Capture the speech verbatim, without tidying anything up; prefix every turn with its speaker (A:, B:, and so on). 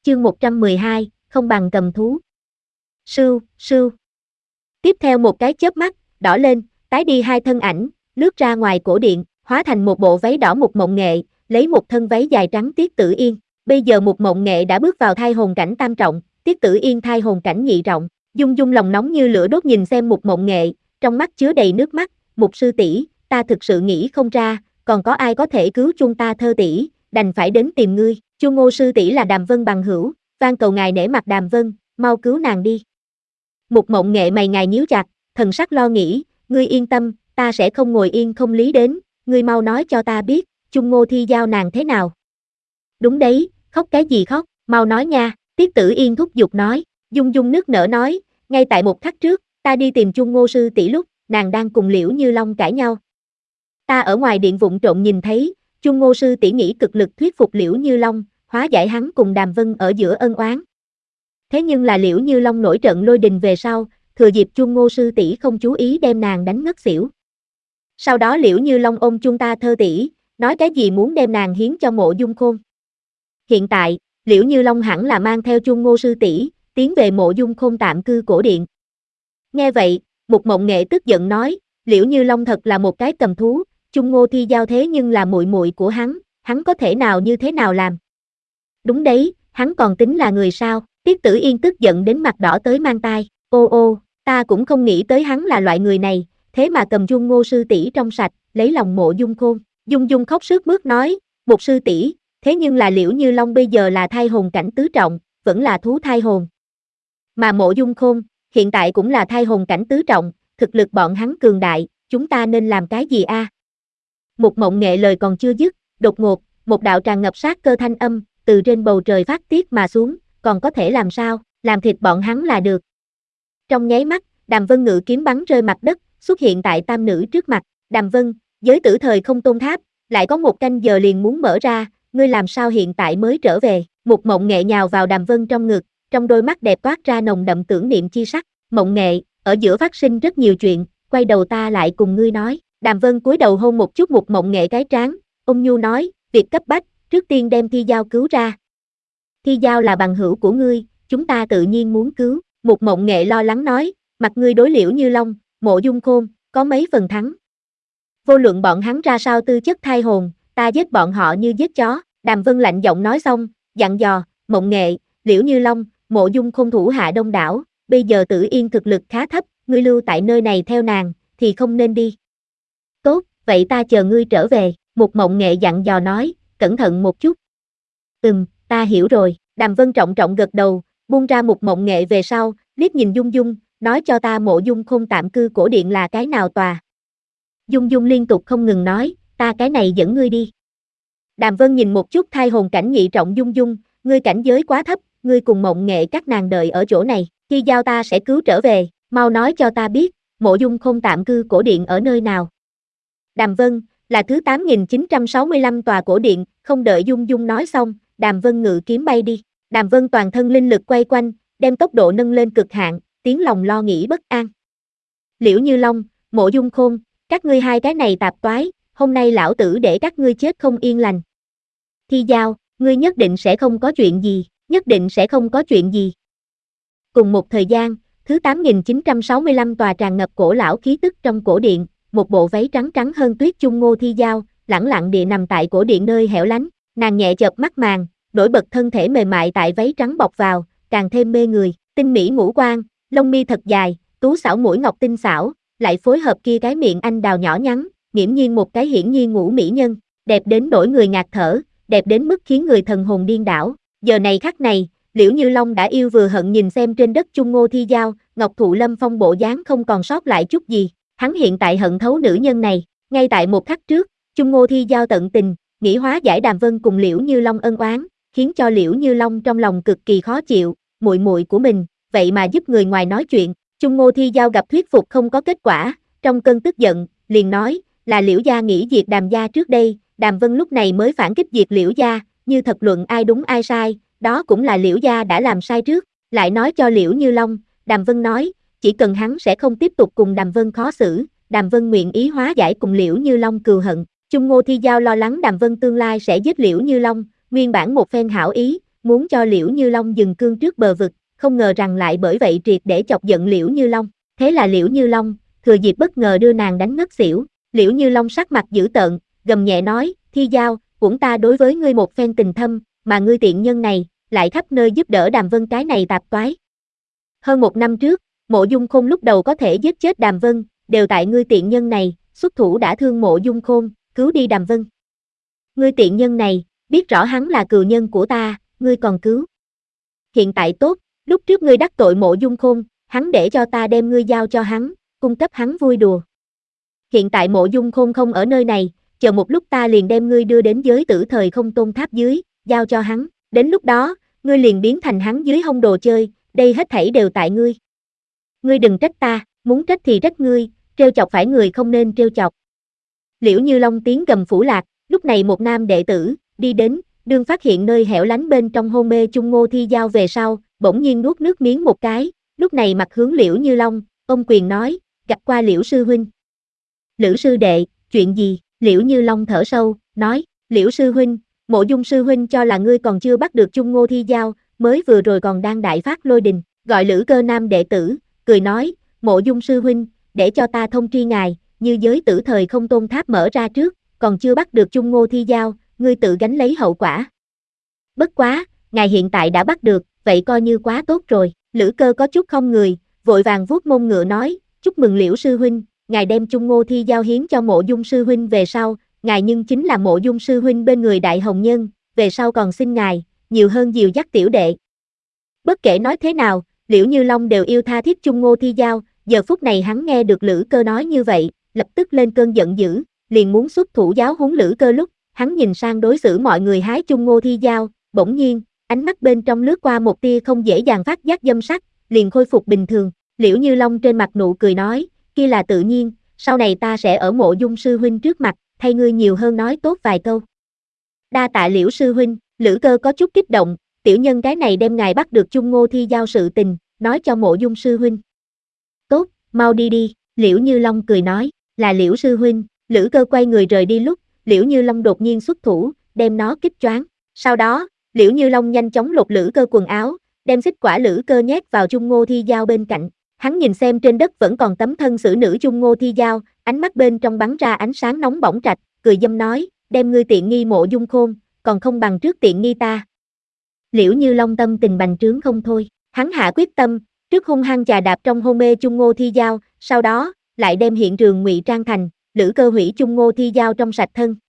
A: chương một trăm mười hai, không bằng cầm thú. Sưu, sưu. Tiếp theo một cái chớp mắt, đỏ lên, tái đi hai thân ảnh, lướt ra ngoài cổ điện, hóa thành một bộ váy đỏ Mục Mộng Nghệ, lấy một thân váy dài trắng Tiết Tử Yên. Bây giờ Mục Mộng Nghệ đã bước vào thai hồn cảnh tam trọng, Tiết Tử Yên thai hồn cảnh nhị trọng. Dung Dung lòng nóng như lửa đốt nhìn xem Mục Mộng Nghệ, trong mắt chứa đầy nước mắt. Mục sư tỷ, ta thực sự nghĩ không ra, còn có ai có thể cứu chúng ta Thơ tỷ, đành phải đến tìm ngươi. Chu Ngô sư tỷ là Đàm Vân bằng hữu, van cầu ngài nể mặt Đàm Vân, mau cứu nàng đi. Mục Mộng Nghệ mày ngài nhíu chặt, thần sắc lo nghĩ, ngươi yên tâm, ta sẽ không ngồi yên không lý đến, ngươi mau nói cho ta biết, Chu Ngô Thi Giao nàng thế nào. Đúng đấy, khóc cái gì khóc, mau nói nha, Tiết Tử Yên thúc giục nói. Dung Dung nức nở nói, ngay tại một khắc trước, ta đi tìm Chu Ngô sư tỷ lúc, nàng đang cùng Liễu Như Long cãi nhau. Ta ở ngoài điện vụng trộm nhìn thấy, Chu Ngô sư tỷ nghĩ cực lực thuyết phục Liễu Như Long, hóa giải hắn cùng Đàm Vân ở giữa ân oán. Thế nhưng là Liễu Như Long nổi trận lôi đình về sau, thừa dịp Chu Ngô sư tỷ không chú ý đem nàng đánh ngất xỉu. Sau đó Liễu Như Long ôm chung ta Thơ tỷ, nói cái gì muốn đem nàng hiến cho Mộ Dung Khôn. Hiện tại, Liễu Như Long hẳn là mang theo Chu Ngô sư tỷ, tiến về Mộ Dung Khôn tạm cư cổ điện. Nghe vậy, Mục Mộng Nghệ tức giận nói, Liễu Như Long thật là một cái cầm thú, Chu Ngô Thi Giao thế nhưng là muội muội của hắn, hắn có thể nào như thế nào làm? Đúng đấy, hắn còn tính là người sao? Tiết Tử Yên tức giận đến mặt đỏ tới mang tai, ô ô, ta cũng không nghĩ tới hắn là loại người này, thế mà cầm Chu Ngô sư tỷ trong sạch, lấy lòng Mộ Dung Khôn. Dung Dung khóc sướt mướt nói, một sư tỷ, thế nhưng là Liễu Như Long bây giờ là thai hồn cảnh tứ trọng, vẫn là thú thai hồn. Mà Mộ Dung Khôn, hiện tại cũng là thai hồn cảnh tứ trọng, thực lực bọn hắn cường đại, chúng ta nên làm cái gì a? À? Mục Mộng Nghệ lời còn chưa dứt, đột ngột, một đạo tràn ngập sát cơ thanh âm, từ trên bầu trời phát tiết mà xuống, còn có thể làm sao, làm thịt bọn hắn là được. Trong nháy mắt, Đàm Vân ngự kiếm bắn rơi mặt đất, xuất hiện tại tam nữ trước mặt. Đàm Vân, giới tử thời không tôn tháp, lại có một canh giờ liền muốn mở ra, ngươi làm sao hiện tại mới trở về? Mục Mộng Nghệ nhào vào Đàm Vân trong ngực, trong đôi mắt đẹp toát ra nồng đậm tưởng niệm chi sắc. Mộng Nghệ, ở giữa phát sinh rất nhiều chuyện, quay đầu ta lại cùng ngươi nói. Đàm Vân cúi đầu hôn một chút Mục Mộng Nghệ cái trán, ôn nhu nói, việc cấp bách, trước tiên đem Thi Giao cứu ra. Thi Giao là bằng hữu của ngươi, chúng ta tự nhiên muốn cứu. Mục Mộng Nghệ lo lắng nói, mặt ngươi đối Liễu Như Long, Mộ Dung Khôn, có mấy phần thắng. Vô luận bọn hắn ra sao tư chất thai hồn, ta giết bọn họ như giết chó. Đàm Vân lạnh giọng nói xong, dặn dò, Mộng Nghệ, Liễu Như Long, Mộ Dung Khôn thủ hạ đông đảo, bây giờ Tử Yên thực lực khá thấp, ngươi lưu tại nơi này theo nàng, thì không nên đi. Tốt, vậy ta chờ ngươi trở về, Mục Mộng Nghệ dặn dò nói, cẩn thận một chút. Ừm, ta hiểu rồi. Đàm Vân trọng trọng gật đầu, buông ra Mục Mộng Nghệ về sau, liếc nhìn Dung Dung, nói cho ta Mộ Dung Khôn tạm cư cổ điện là cái nào tòa. Dung Dung liên tục không ngừng nói, ta cái này dẫn ngươi đi. Đàm Vân nhìn một chút thai hồn cảnh nhị trọng Dung Dung, ngươi cảnh giới quá thấp, ngươi cùng Mộng Nghệ các nàng đợi ở chỗ này, Thi Giao ta sẽ cứu trở về, mau nói cho ta biết, Mộ Dung Khôn tạm cư cổ điện ở nơi nào. Đàm Vân, là thứ tám nghìn chín trăm sáu mươi lăm tòa cổ điện, không đợi Dung Dung nói xong, Đàm Vân ngự kiếm bay đi. Đàm Vân toàn thân linh lực quay quanh, đem tốc độ nâng lên cực hạn, tiếng lòng lo nghĩ bất an. Liễu Như Long, Mộ Dung Khôn, các ngươi hai cái này tạp toái, hôm nay lão tử để các ngươi chết không yên lành. Thi Giao, ngươi nhất định sẽ không có chuyện gì, nhất định sẽ không có chuyện gì. Cùng một thời gian, thứ tám nghìn chín trăm sáu mươi lăm tòa tràn ngập cổ lão khí tức trong cổ điện, một bộ váy trắng trắng hơn tuyết Chu Ngô Thi Giao, lẳng lặng địa nằm tại cổ điện nơi hẻo lánh, nàng nhẹ chợp mắt màng, nổi bật thân thể mềm mại tại váy trắng bọc vào, càng thêm mê người, tinh mỹ ngũ quan, lông mi thật dài, tú xảo mũi ngọc tinh xảo, lại phối hợp kia cái miệng anh đào nhỏ nhắn, nghiễm nhiên một cái hiển nhiên ngũ mỹ nhân, đẹp đến đổi người ngạt thở, đẹp đến mức khiến người thần hồn điên đảo. Giờ này khắc này, Liễu Như Long đã yêu vừa hận nhìn xem trên đất Chu Ngô Thi Giao, Ngọc Thụ Lâm Phong bộ dáng không còn sót lại chút gì, hắn hiện tại hận thấu nữ nhân này, ngay tại một khắc trước, Chu Ngô Thi Giao tận tình, nghĩ hóa giải Đàm Vân cùng Liễu Như Long ân oán, khiến cho Liễu Như Long trong lòng cực kỳ khó chịu, muội muội của mình, vậy mà giúp người ngoài nói chuyện. Chu Ngô Thi Giao gặp thuyết phục không có kết quả, trong cơn tức giận, liền nói, là Liễu gia nghĩ diệt Đàm gia trước đây, Đàm Vân lúc này mới phản kích diệt Liễu gia, như thật luận ai đúng ai sai, đó cũng là Liễu gia đã làm sai trước, lại nói cho Liễu Như Long, Đàm Vân nói, chỉ cần hắn sẽ không tiếp tục cùng Đàm Vân khó xử, Đàm Vân nguyện ý hóa giải cùng Liễu Như Long cừu hận. Chu Ngô Thi Giao lo lắng Đàm Vân tương lai sẽ giết Liễu Như Long, nguyên bản một phen hảo ý, muốn cho Liễu Như Long dừng cương trước bờ vực, không ngờ rằng lại bởi vậy triệt để chọc giận Liễu Như Long. Thế là Liễu Như Long, thừa dịp bất ngờ đưa nàng đánh ngất xỉu. Liễu Như Long sắc mặt dữ tợn, gầm nhẹ nói, Thi Giao, cũng ta đối với ngươi một phen tình thâm, mà ngươi tiện nhân này, lại khắp nơi giúp đỡ Đàm Vân cái này tạp toái. Hơn một năm trước, Mộ Dung Khôn lúc đầu có thể giết chết Đàm Vân, đều tại ngươi tiện nhân này, xuất thủ đã thương Mộ Dung Khôn, cứu đi Đàm Vân. Ngươi tiện nhân này, biết rõ hắn là cừu nhân của ta, ngươi còn cứu. Hiện tại tốt, lúc trước ngươi đắc tội Mộ Dung Khôn, hắn để cho ta đem ngươi giao cho hắn, cung cấp hắn vui đùa. Hiện tại Mộ Dung Khôn không ở nơi này, chờ một lúc ta liền đem ngươi đưa đến giới tử thời không tôn tháp dưới, giao cho hắn, đến lúc đó, ngươi liền biến thành hắn dưới hông đồ chơi, đây hết thảy đều tại ngươi. Ngươi đừng trách ta, muốn trách thì trách ngươi, trêu chọc phải người không nên trêu chọc. Liễu Như Long tiếng gầm phủ lạc, lúc này một nam đệ tử, đi đến, đương phát hiện nơi hẻo lánh bên trong hôn mê chung Ngô Thi Giao về sau, bỗng nhiên nuốt nước miếng một cái, lúc này mặt hướng Liễu Như Long, ông quyền nói, gặp qua Liễu sư huynh. Liễu sư đệ, chuyện gì? Liễu Như Long thở sâu, nói, Liễu sư huynh, Mộ Dung sư huynh cho là ngươi còn chưa bắt được chung Ngô Thi Giao, mới vừa rồi còn đang đại phát lôi đình, gọi Lữ Cơ nam đệ tử, cười nói, Mộ Dung sư huynh, để cho ta thông tri ngài, như giới tử thời không tôn tháp mở ra trước, còn chưa bắt được chung Ngô Thi Giao, ngươi tự gánh lấy hậu quả. Bất quá, ngài hiện tại đã bắt được, vậy coi như quá tốt rồi. Lữ Cơ có chút không người, vội vàng vuốt mông ngựa nói, chúc mừng Liễu sư huynh, ngài đem chung Ngô Thi Giao hiến cho Mộ Dung sư huynh về sau, ngài nhưng chính là Mộ Dung sư huynh bên người đại hồng nhân, về sau còn xin ngài, nhiều hơn dìu dắt tiểu đệ. Bất kể nói thế nào, Liễu Như Long đều yêu tha thiết chung Ngô Thi Giao, giờ phút này hắn nghe được Lữ Cơ nói như vậy, lập tức lên cơn giận dữ, liền muốn xuất thủ giáo huấn Lữ Cơ lúc, hắn nhìn sang đối xử mọi người hái chung Ngô Thi Giao, bỗng nhiên, ánh mắt bên trong lướt qua một tia không dễ dàng phát giác dâm sắc, liền khôi phục bình thường. Liễu Như Long trên mặt nụ cười nói, kia là tự nhiên, sau này ta sẽ ở Mộ Dung sư huynh trước mặt, thay ngươi nhiều hơn nói tốt vài câu. Đa tạ Liễu sư huynh. Lữ Cơ có chút kích động, tiểu nhân cái này đem ngài bắt được chung Ngô Thi Giao sự tình, nói cho Mộ Dung sư huynh. Tốt, mau đi đi, Liễu Như Long cười nói, là Liễu sư huynh. Lữ Cơ quay người rời đi lúc, Liễu Như Long đột nhiên xuất thủ, đem nó kích choáng. Sau đó, Liễu Như Long nhanh chóng lột Lữ Cơ quần áo, đem xích quả Lữ Cơ nhét vào chung Ngô Thi Giao bên cạnh. Hắn nhìn xem trên đất vẫn còn tấm thân xử nữ chung Ngô Thi Giao, ánh mắt bên trong bắn ra ánh sáng nóng bỏng trạch, cười dâm nói, đem ngươi tiện nghi Mộ Dung Khôn, còn không bằng trước tiện nghi ta. Liễu Như Long tâm tình bành trướng không thôi, hắn hạ quyết tâm, trước hung hăng chà đạp trong hôn mê chung Ngô Thi Giao, sau đó, lại đem hiện trường ngụy trang thành, Lữ Cơ hủy chung Ngô Thi Giao trong sạch thân.